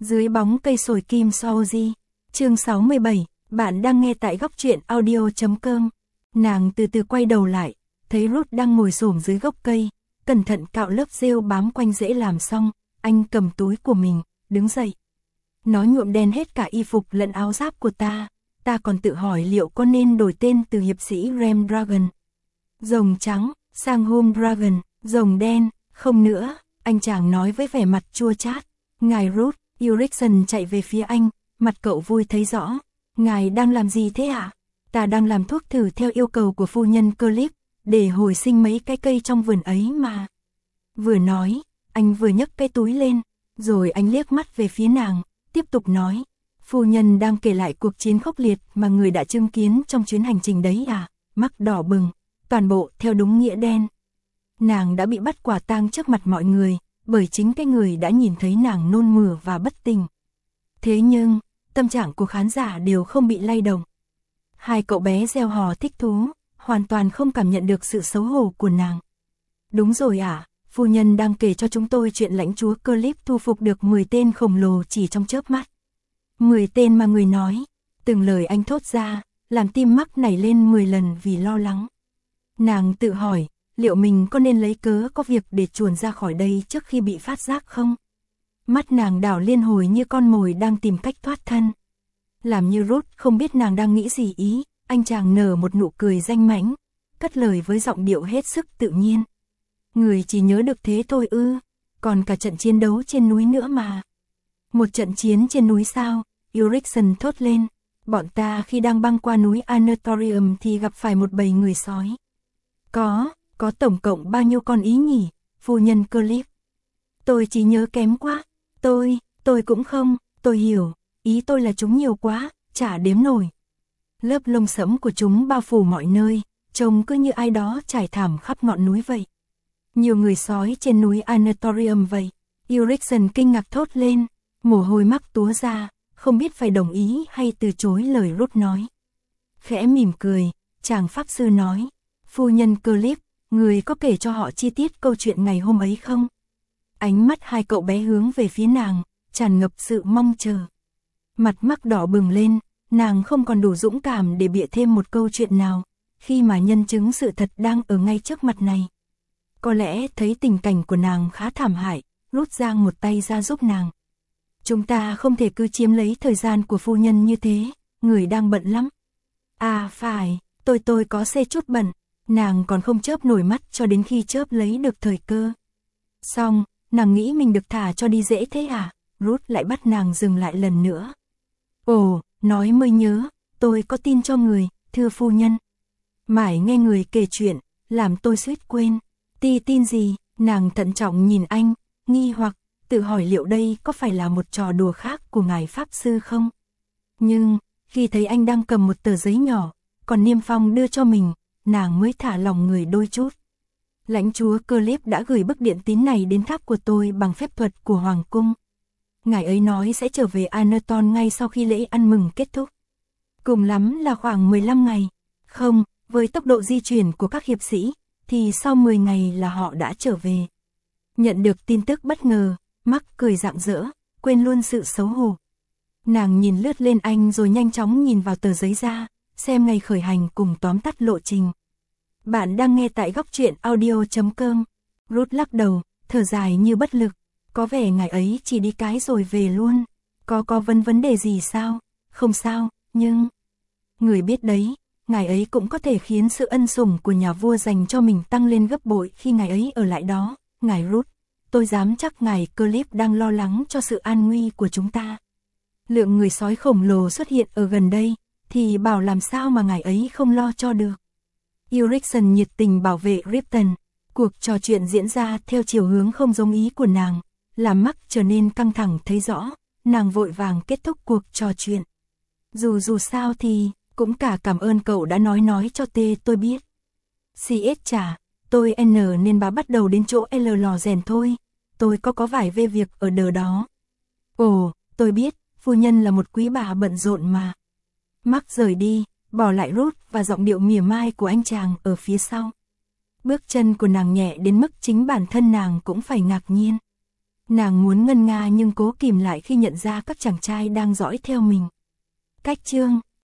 Dưới bóng cây sồi kim Saoji. Chương 67, bạn đang nghe tại góc truyện audio.com. Nàng từ từ quay đầu lại, thấy Ruth đang ngồi xổm dưới gốc cây, cẩn thận cạo lớp rêu bám quanh rễ làm xong, anh cầm túi của mình, đứng dậy. Nó nhuộm đen hết cả y phục lẫn áo giáp của ta còn tự hỏi liệu có nên đổi tên từ hiệp sĩ Ram Dragon, rồng trắng, sang Home Dragon, rồng đen, không nữa, anh chàng nói với vẻ mặt chua chát. Ngài Ruth, Ulrichsen chạy về phía anh, mặt cậu vui thấy rõ. Ngài đang làm gì thế ạ? Ta đang làm thuốc thử theo yêu cầu của phu nhân Clip, để hồi sinh mấy cái cây trong vườn ấy mà. Vừa nói, anh vừa nhấc cái túi lên, rồi anh liếc mắt về phía nàng, tiếp tục nói. Phu nhân đang kể lại cuộc chiến khốc liệt mà người đã chứng kiến trong chuyến hành trình đấy à? Mắt đỏ bừng, toàn bộ theo đúng nghĩa đen. Nàng đã bị bắt quả tang trước mặt mọi người, bởi chính cái người đã nhìn thấy nàng nôn mửa và bất tỉnh. Thế nhưng, tâm trạng của khán giả đều không bị lay động. Hai cậu bé reo hò thích thú, hoàn toàn không cảm nhận được sự xấu hổ của nàng. Đúng rồi ạ, phu nhân đang kể cho chúng tôi chuyện lãnh chúa Clip thu phục được 10 tên khổng lồ chỉ trong chớp mắt. 10 tên mà người nói, từng lời anh thốt ra, làm tim mắc nảy lên 10 lần vì lo lắng. Nàng tự hỏi, liệu mình có nên lấy cớ có việc để chuồn ra khỏi đây trước khi bị phát giác không? Mắt nàng đảo liên hồi như con mồi đang tìm cách thoát thân. Làm như Ruth không biết nàng đang nghĩ gì ý, anh chàng nở một nụ cười danh mãnh, cất lời với giọng điệu hết sức tự nhiên. Người chỉ nhớ được thế thôi ư, còn cả trận chiến đấu trên núi nữa mà. Một trận chiến trên núi sao? Ulrichsen thốt lên. Bọn ta khi đang băng qua núi Anatorium thì gặp phải một bầy người sói. Có tổng cộng bao nhiêu con ý nhỉ, phu nhân Clip? Tôi chỉ nhớ kém quá. Tôi cũng không, tôi hiểu, ý tôi là chúng nhiều quá, chả đếm nổi. Lớp lông sẫm của chúng bao phủ mọi nơi, trông cứ như ai đó trải thảm khắp ngọn núi vậy. Nhiều người sói trên núi Anatorium vậy. Ulrichsen kinh ngạc thốt lên, mồ hôi mắc túa ra, không biết phải đồng ý hay từ chối lời Ruth nói. Khẽ mỉm cười, chàng pháp sư nói, phu nhân Clip, người có kể cho họ chi tiết câu chuyện ngày hôm ấy không? Ánh mắt hai cậu bé hướng về phía nàng, tràn ngập sự mong chờ. Mặt mắc đỏ bừng lên, nàng không còn đủ dũng cảm để bịa thêm một câu chuyện nào, khi mà nhân chứng sự thật đang ở ngay trước mặt này. Có lẽ thấy tình cảnh của nàng khá thảm hại, rút giang một tay ra giúp nàng. Chúng ta không thể cứ chiếm lấy thời gian của phu nhân như thế, người đang bận lắm. À phải, tôi có chút bận, nàng còn không chớp nổi mắt cho đến khi chớp lấy được thời cơ. Xong, nàng nghĩ mình được thả cho đi dễ thế à? Ruth lại bắt nàng dừng lại lần nữa. Ồ, nói mới nhớ, tôi có tin cho người, thưa phu nhân. Mãi nghe người kể chuyện, làm tôi suýt quên. Tin gì? Nàng thận trọng nhìn anh, nghi hoặc, tự hỏi liệu đây có phải là một trò đùa khác của ngài pháp sư không? Nhưng, khi thấy anh đang cầm một tờ giấy nhỏ, còn niêm phong đưa cho mình, nàng mới thả lòng người đôi chút. Lãnh chúa Clip đã gửi bức điện tín này đến tháp của tôi bằng phép thuật của Hoàng cung. Ngài ấy nói sẽ trở về Anaton ngay sau khi lễ ăn mừng kết thúc. Cùng lắm là khoảng 15 ngày. Không, với tốc độ di chuyển của các hiệp sĩ, thì sau 10 ngày là họ đã trở về. Nhận được tin tức bất ngờ, Mark cười rạng rỡ, quên luôn sự xấu hổ. Nàng nhìn lướt lên anh rồi nhanh chóng nhìn vào tờ giấy ra, xem ngày khởi hành cùng tóm tắt lộ trình. Bạn đang nghe tại góc truyện audio.com. Ruth lắc đầu, thở dài như bất lực. Có vẻ ngài ấy chỉ đi cái rồi về luôn. Có vấn đề gì sao? Không sao, nhưng... Người biết đấy, ngài ấy cũng có thể khiến sự ân sủng của nhà vua dành cho mình tăng lên gấp bội khi ngài ấy ở lại đó. Ngài Ruth, tôi dám chắc ngài Clip đang lo lắng cho sự an nguy của chúng ta. Lượng người sói khổng lồ xuất hiện ở gần đây, thì bảo làm sao mà ngài ấy không lo cho được. Ulrichsen nhiệt tình bảo vệ Ripton. Cuộc trò chuyện diễn ra theo chiều hướng không giống ý của nàng, làm Mark trở nên căng thẳng thấy rõ, nàng vội vàng kết thúc cuộc trò chuyện. Dù sao thì, cũng cả cảm ơn cậu đã nói cho tôi biết. CS chả, tôi nên bà bắt đầu đến chỗ L lò rèn thôi, tôi có vài việc ở đờ đó. Ồ, tôi biết, phu nhân là một quý bà bận rộn mà. Mark rời đi, bỏ lại Ruth và giọng điệu mỉa mai của anh chàng ở phía sau. Bước chân của nàng nhẹ đến mức chính bản thân nàng cũng phải ngạc nhiên. Nàng muốn ngân nga nhưng cố kìm lại khi nhận ra các chàng trai đang dõi theo mình. Cách chương